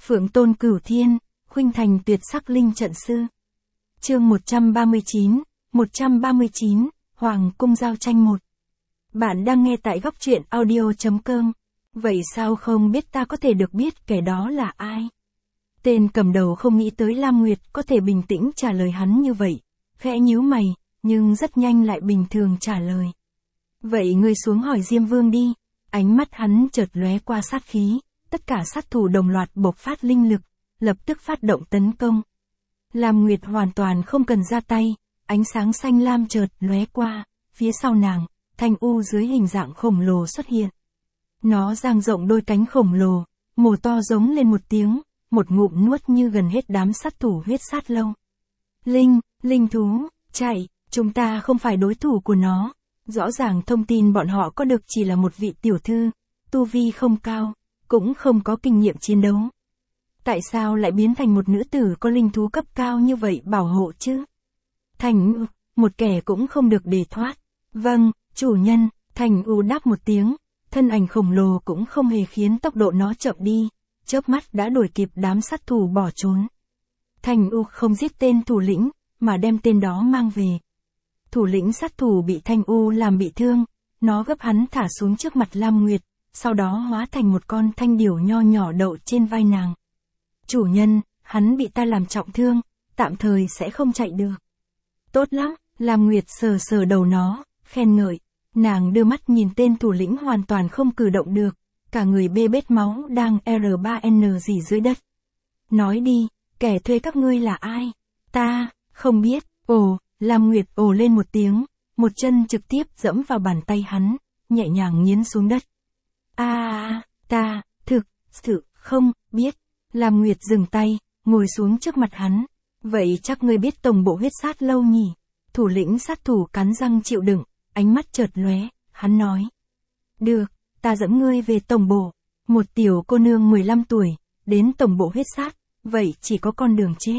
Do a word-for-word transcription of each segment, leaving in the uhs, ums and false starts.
Phượng tôn cửu thiên, khuynh thành tuyệt sắc linh trận sư. Chương một trăm ba mươi chín, một trăm ba mươi chín, Hoàng cung giao tranh một. Bạn đang nghe tại góc truyện audio chấm com. Vậy sao không biết ta có thể được biết kẻ đó là ai? Tên cầm đầu không nghĩ tới Lam Nguyệt có thể bình tĩnh trả lời hắn như vậy, khẽ nhíu mày, nhưng rất nhanh lại bình thường trả lời. Vậy ngươi xuống hỏi Diêm Vương đi. Ánh mắt hắn chợt lóe qua sát khí, tất cả sát thủ đồng loạt bộc phát linh lực, lập tức phát động tấn công. Lam Nguyệt hoàn toàn không cần ra tay, ánh sáng xanh lam chợt lóe qua, phía sau nàng, thanh u dưới hình dạng khổng lồ xuất hiện. Nó dang rộng đôi cánh khổng lồ, mổ to giống lên một tiếng, một ngụm nuốt như gần hết đám sát thủ huyết sát lâu. Linh, linh thú, chạy, chúng ta không phải đối thủ của nó. Rõ ràng thông tin bọn họ có được chỉ là một vị tiểu thư, tu vi không cao, cũng không có kinh nghiệm chiến đấu. Tại sao lại biến thành một nữ tử có linh thú cấp cao như vậy bảo hộ chứ? Thành, một kẻ cũng không được để thoát. Vâng, chủ nhân, Thành U đáp một tiếng, thân ảnh khổng lồ cũng không hề khiến tốc độ nó chậm đi, chớp mắt đã đuổi kịp đám sát thủ bỏ trốn. Thành U không giết tên thủ lĩnh, mà đem tên đó mang về. Thủ lĩnh sát thủ bị Thanh U làm bị thương, nó gấp hắn thả xuống trước mặt Lam Nguyệt, sau đó hóa thành một con thanh điểu nho nhỏ đậu trên vai nàng. Chủ nhân, hắn bị ta làm trọng thương, tạm thời sẽ không chạy được. Tốt lắm, Lam Nguyệt sờ sờ đầu nó, khen ngợi. Nàng đưa mắt nhìn tên thủ lĩnh hoàn toàn không cử động được, cả người bê bết máu đang R ba N gì dưới đất. Nói đi, kẻ thuê các ngươi là ai? Ta, không biết. Ồ. Lam Nguyệt ồ lên một tiếng, một chân trực tiếp dẫm vào bàn tay hắn, nhẹ nhàng nghiến xuống đất. A, à, ta, thực, sự, không, biết. Lam Nguyệt dừng tay, ngồi xuống trước mặt hắn. Vậy chắc ngươi biết tổng bộ huyết sát lâu nhỉ? Thủ lĩnh sát thủ cắn răng chịu đựng, ánh mắt chợt lóe, hắn nói. Được, ta dẫn ngươi về tổng bộ. Một tiểu cô nương mười lăm tuổi, đến tổng bộ huyết sát, vậy chỉ có con đường chết.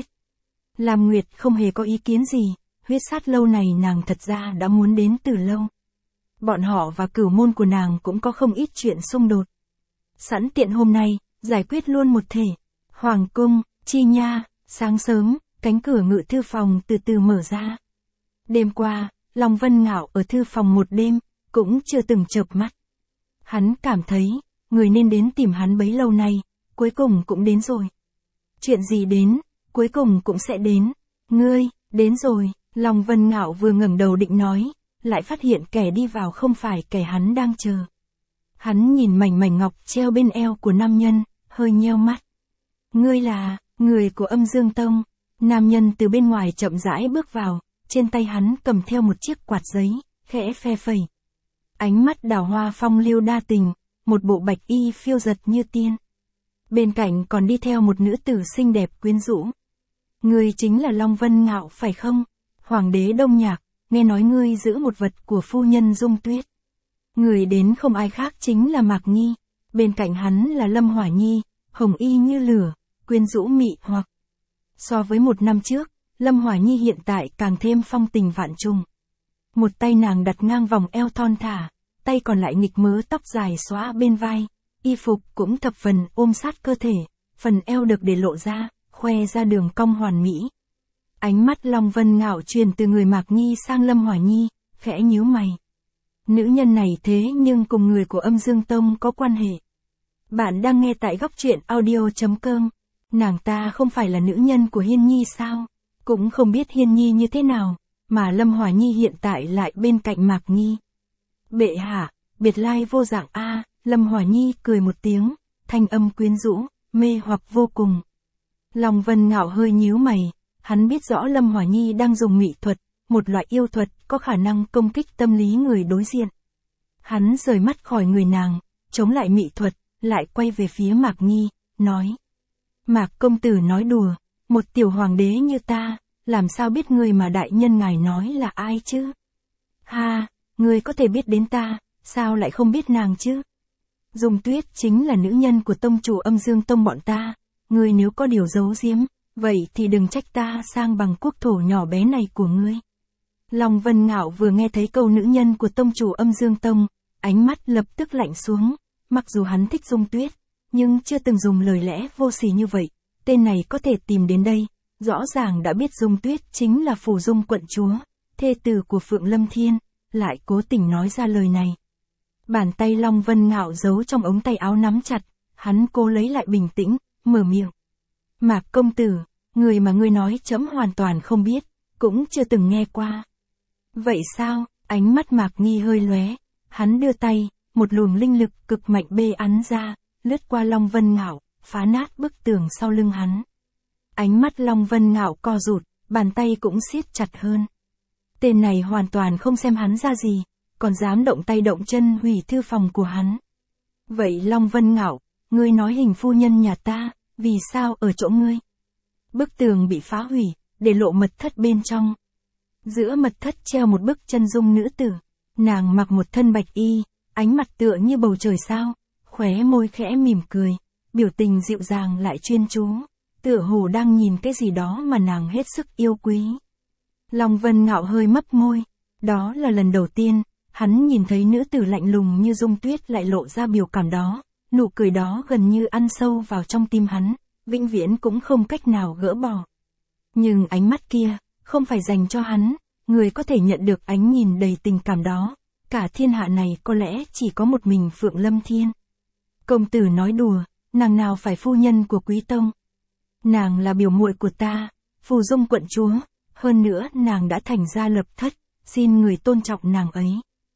Lam Nguyệt không hề có ý kiến gì. Huyết sát lâu này nàng thật ra đã muốn đến từ lâu. Bọn họ và cửu môn của nàng cũng có không ít chuyện xung đột. Sẵn tiện hôm nay, giải quyết luôn một thể. Hoàng cung, chi nha, sáng sớm, cánh cửa ngự thư phòng từ từ mở ra. Đêm qua, Long Vân Ngạo ở thư phòng một đêm, cũng chưa từng chợp mắt. Hắn cảm thấy, người nên đến tìm hắn bấy lâu nay, cuối cùng cũng đến rồi. Chuyện gì đến, cuối cùng cũng sẽ đến. Ngươi, đến rồi. Long Vân Ngạo vừa ngẩng đầu định nói, lại phát hiện kẻ đi vào không phải kẻ hắn đang chờ. Hắn nhìn mảnh mảnh ngọc treo bên eo của nam nhân, hơi nheo mắt. Ngươi là, người của Âm Dương Tông. Nam nhân từ bên ngoài chậm rãi bước vào, trên tay hắn cầm theo một chiếc quạt giấy, khẽ phe phẩy. Ánh mắt đào hoa phong lưu đa tình, một bộ bạch y phiêu giật như tiên. Bên cạnh còn đi theo một nữ tử xinh đẹp quyến rũ. Ngươi chính là Long Vân Ngạo phải không? Hoàng đế Đông Nhạc, nghe nói ngươi giữ một vật của phu nhân Dung Tuyết. Người đến không ai khác chính là Mạc Nhi, bên cạnh hắn là Lâm Hỏa Nhi, hồng y như lửa, quyến rũ mị hoặc. So với một năm trước, Lâm Hỏa Nhi hiện tại càng thêm phong tình vạn trùng. Một tay nàng đặt ngang vòng eo thon thả, tay còn lại nghịch mớ tóc dài xóa bên vai, y phục cũng thập phần ôm sát cơ thể, phần eo được để lộ ra, khoe ra đường cong hoàn mỹ. Ánh mắt Long Vân Ngạo truyền từ người Mạc Nhi sang Lâm Hỏa Nhi, khẽ nhíu mày. Nữ nhân này thế nhưng cùng người của Âm Dương Tông có quan hệ. Bạn đang nghe tại góc truyện audio chấm com. Nàng ta không phải là nữ nhân của Hiên Nhi sao? Cũng không biết Hiên Nhi như thế nào, mà Lâm Hỏa Nhi hiện tại lại bên cạnh Mạc Nhi. Bệ hạ, biệt lai vô dạng a. Lâm Hỏa Nhi cười một tiếng, thanh âm quyến rũ, mê hoặc vô cùng. Long Vân Ngạo hơi nhíu mày. Hắn biết rõ Lâm Hỏa Nhi đang dùng mị thuật, một loại yêu thuật có khả năng công kích tâm lý người đối diện. Hắn rời mắt khỏi người nàng, chống lại mị thuật, lại quay về phía Mạc Nhi, nói. Mạc công tử nói đùa, một tiểu hoàng đế như ta, làm sao biết người mà đại nhân ngài nói là ai chứ? Ha, người có thể biết đến ta, sao lại không biết nàng chứ? Dung Tuyết chính là nữ nhân của tông chủ Âm Dương Tông bọn ta, người nếu có điều giấu giếm. Vậy thì đừng trách ta sang bằng quốc thổ nhỏ bé này của ngươi. Long Vân Ngạo vừa nghe thấy câu nữ nhân của tông chủ Âm Dương Tông, ánh mắt lập tức lạnh xuống, mặc dù hắn thích Dung Tuyết, nhưng chưa từng dùng lời lẽ vô sỉ như vậy. Tên này có thể tìm đến đây, rõ ràng đã biết Dung Tuyết chính là Phù Dung quận chúa, thê tử của Phượng Lâm Thiên, lại cố tình nói ra lời này. Bàn tay Long Vân Ngạo giấu trong ống tay áo nắm chặt, hắn cố lấy lại bình tĩnh, mở miệng. Mạc công tử, người mà ngươi nói trẫm hoàn toàn không biết, cũng chưa từng nghe qua. Vậy sao? Ánh mắt Mạc Nghi hơi lóe, hắn đưa tay, một luồng linh lực cực mạnh bê ắn ra, lướt qua Long Vân Ngạo, phá nát bức tường sau lưng hắn. Ánh mắt Long Vân Ngạo co rụt, bàn tay cũng siết chặt hơn. Tên này hoàn toàn không xem hắn ra gì, còn dám động tay động chân hủy thư phòng của hắn. Vậy Long Vân Ngạo, ngươi nói hình phu nhân nhà ta, vì sao ở chỗ ngươi? Bức tường bị phá hủy, để lộ mật thất bên trong. Giữa mật thất treo một bức chân dung nữ tử, nàng mặc một thân bạch y, ánh mặt tựa như bầu trời sao, khóe môi khẽ mỉm cười, biểu tình dịu dàng lại chuyên chú, tựa hồ đang nhìn cái gì đó mà nàng hết sức yêu quý. Long Vân Ngạo hơi mấp môi, đó là lần đầu tiên, hắn nhìn thấy nữ tử lạnh lùng như Dung Tuyết lại lộ ra biểu cảm đó, nụ cười đó gần như ăn sâu vào trong tim hắn, vĩnh viễn cũng không cách nào gỡ bỏ. Nhưng ánh mắt kia, không phải dành cho hắn, người có thể nhận được ánh nhìn đầy tình cảm đó, cả thiên hạ này có lẽ chỉ có một mình Phượng Lâm Thiên. Công tử nói đùa, nàng nào phải phu nhân của Quý Tông. Nàng là biểu muội của ta, Phù Dung quận chúa, hơn nữa nàng đã thành gia lập thất, xin người tôn trọng nàng ấy.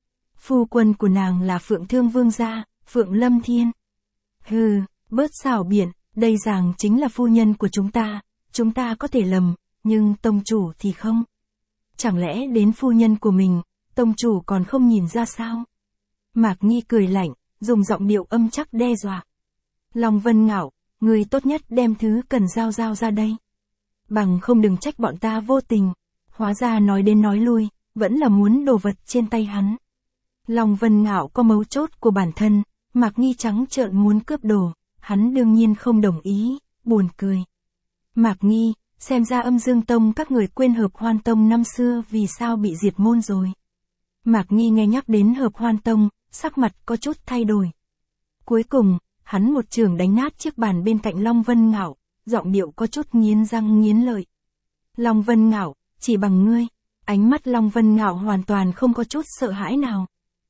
Phu quân của nàng là Phượng Thương Vương gia, Phượng Lâm Thiên. Hừ, bớt xảo biện, đây rằng chính là phu nhân của chúng ta, chúng ta có thể lầm, nhưng tông chủ thì không. Chẳng lẽ đến phu nhân của mình, tông chủ còn không nhìn ra sao? Mạc Nghi cười lạnh, dùng giọng điệu âm chắc đe dọa. Long Vân Ngạo, người tốt nhất đem thứ cần giao giao ra đây. Bằng không đừng trách bọn ta vô tình. Hóa ra nói đến nói lui, vẫn là muốn đồ vật trên tay hắn. Long Vân Ngạo có mấu chốt của bản thân, Mạc Nghi trắng trợn muốn cướp đồ, hắn đương nhiên không đồng ý, buồn cười. Mạc Nghi, xem ra Âm Dương Tông các người quên Hợp Hoan Tông năm xưa vì sao bị diệt môn rồi. Mạc Nghi nghe nhắc đến Hợp Hoan Tông, sắc mặt có chút thay đổi. Cuối cùng, hắn một trường đánh nát chiếc bàn bên cạnh Long Vân Ngạo, giọng điệu có chút nghiến răng nghiến lợi. Long Vân Ngạo, chỉ bằng ngươi, ánh mắt Long Vân Ngạo hoàn toàn không có chút sợ hãi nào.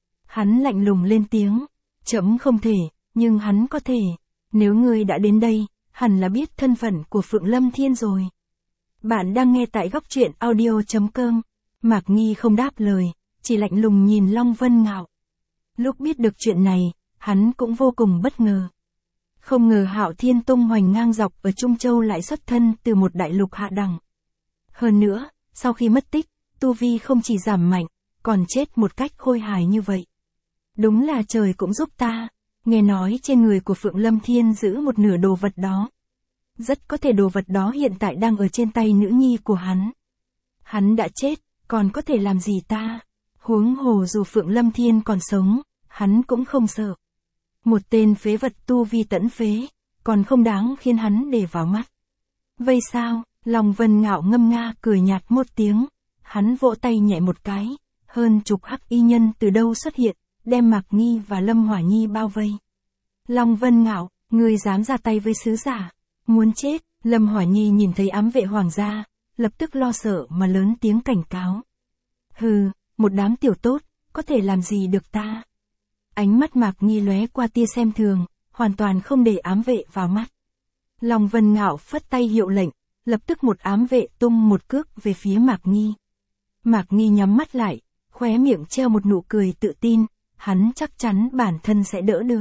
Hắn lạnh lùng lên tiếng, trẫm không thể, nhưng hắn có thể, nếu ngươi đã đến đây, hẳn là biết thân phận của Phượng Lâm Thiên rồi. Bạn đang nghe tại góc truyện audio chấm com, Mạc Nghi không đáp lời, chỉ lạnh lùng nhìn Long Vân Ngạo. Lúc biết được chuyện này, hắn cũng vô cùng bất ngờ. Không ngờ Hạo Thiên tung hoành ngang dọc ở Trung Châu lại xuất thân từ một đại lục hạ đẳng. Hơn nữa, sau khi mất tích, tu vi không chỉ giảm mạnh, còn chết một cách khôi hài như vậy. Đúng là trời cũng giúp ta, nghe nói trên người của Phượng Lâm Thiên giữ một nửa đồ vật đó. Rất có thể đồ vật đó hiện tại đang ở trên tay nữ nhi của hắn. Hắn đã chết, còn có thể làm gì ta? Huống hồ dù Phượng Lâm Thiên còn sống, hắn cũng không sợ. Một tên phế vật tu vi tẫn phế, còn không đáng khiến hắn để vào mắt. Vậy sao? Long Vân Ngạo ngâm nga cười nhạt một tiếng, hắn vỗ tay nhẹ một cái, hơn chục hắc y nhân từ đâu xuất hiện, đem Mạc Nghi và Lâm Hỏa Nhi bao vây. Long Vân Ngạo, ngươi dám ra tay với sứ giả, muốn chết. Lâm Hỏa Nhi nhìn thấy ám vệ hoàng gia, lập tức lo sợ mà lớn tiếng cảnh cáo. Hừ, một đám tiểu tốt, có thể làm gì được ta? Ánh mắt Mạc Nghi lóe qua tia xem thường, hoàn toàn không để ám vệ vào mắt. Long Vân Ngạo phất tay hiệu lệnh, lập tức một ám vệ tung một cước về phía Mạc Nghi. Mạc Nghi nhắm mắt lại, khóe miệng treo một nụ cười tự tin, hắn chắc chắn bản thân sẽ đỡ được.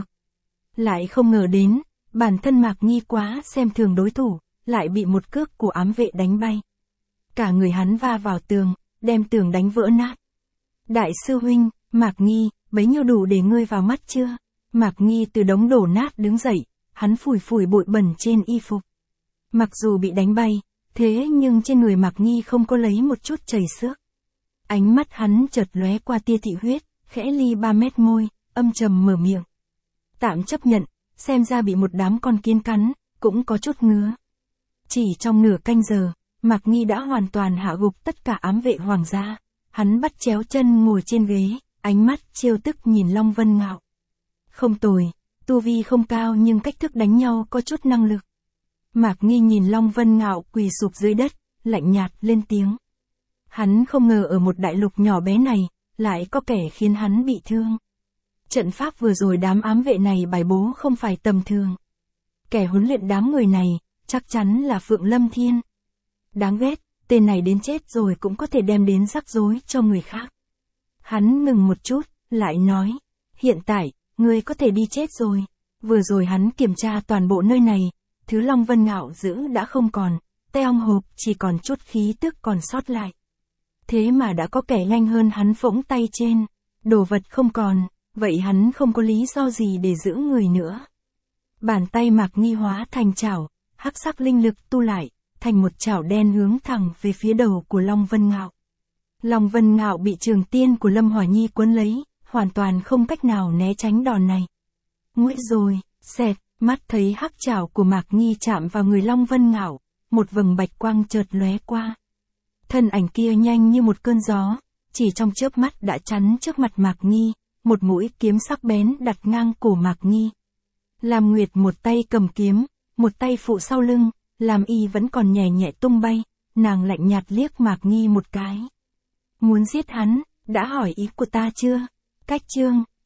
Lại không ngờ đến, bản thân Mạc Nghi quá xem thường đối thủ, lại bị một cước của ám vệ đánh bay. Cả người hắn va vào tường, đem tường đánh vỡ nát. Đại sư huynh, Mạc Nghi, bấy nhiêu đủ để ngươi vào mắt chưa? Mạc Nghi từ đống đổ nát đứng dậy, hắn phủi phủi bụi bẩn trên y phục. Mặc dù bị đánh bay, thế nhưng trên người Mạc Nghi không có lấy một chút chảy xước. Ánh mắt hắn chợt lóe qua tia thị huyết, khẽ ly ba mét môi, âm trầm mở miệng. Tạm chấp nhận, xem ra bị một đám con kiến cắn, cũng có chút ngứa. Chỉ trong nửa canh giờ, Mạc Nghi đã hoàn toàn hạ gục tất cả ám vệ hoàng gia. Hắn bắt chéo chân ngồi trên ghế, ánh mắt trêu tức nhìn Long Vân Ngạo. Không tồi, Tu vi không cao nhưng cách thức đánh nhau có chút năng lực. Mạc Nghi nhìn Long Vân Ngạo quỳ sụp dưới đất, lạnh nhạt lên tiếng. Hắn không ngờ ở một đại lục nhỏ bé này, lại có kẻ khiến hắn bị thương. Trận pháp vừa rồi đám ám vệ này bài bố không phải tầm thường. Kẻ huấn luyện đám người này, chắc chắn là Phượng Lâm Thiên. Đáng ghét, tên này đến chết rồi cũng có thể đem đến rắc rối cho người khác. Hắn ngừng một chút, lại nói, hiện tại, ngươi có thể đi chết rồi. Vừa rồi hắn kiểm tra toàn bộ nơi này, thứ Long Vân Ngạo giữ đã không còn, tay ong hộp chỉ còn chút khí tức còn sót lại. Thế mà đã có kẻ nhanh hơn hắn phỗng tay trên, đồ vật không còn, vậy hắn không có lý do gì để giữ người nữa. Bàn tay Mạc Nghi hóa thành chảo, hắc sắc linh lực tu lại, thành một chảo đen hướng thẳng về phía đầu của Long Vân Ngạo. Long Vân Ngạo bị trường tiên của Lâm Hỏa Nhi cuốn lấy, hoàn toàn không cách nào né tránh đòn này. Nguội rồi, xẹt, mắt thấy hắc chảo của Mạc Nghi chạm vào người Long Vân Ngạo, một vầng bạch quang chợt lóe qua. Thân ảnh kia nhanh như một cơn gió, chỉ trong chớp mắt đã chắn trước mặt Mạc Nghi, một mũi kiếm sắc bén đặt ngang cổ Mạc Nghi. Lam Nguyệt một tay cầm kiếm, một tay phụ sau lưng, Lam Y vẫn còn nhẹ nhẹ tung bay, nàng lạnh nhạt liếc Mạc Nghi một cái. Muốn giết hắn, đã hỏi ý của ta chưa? Cách chương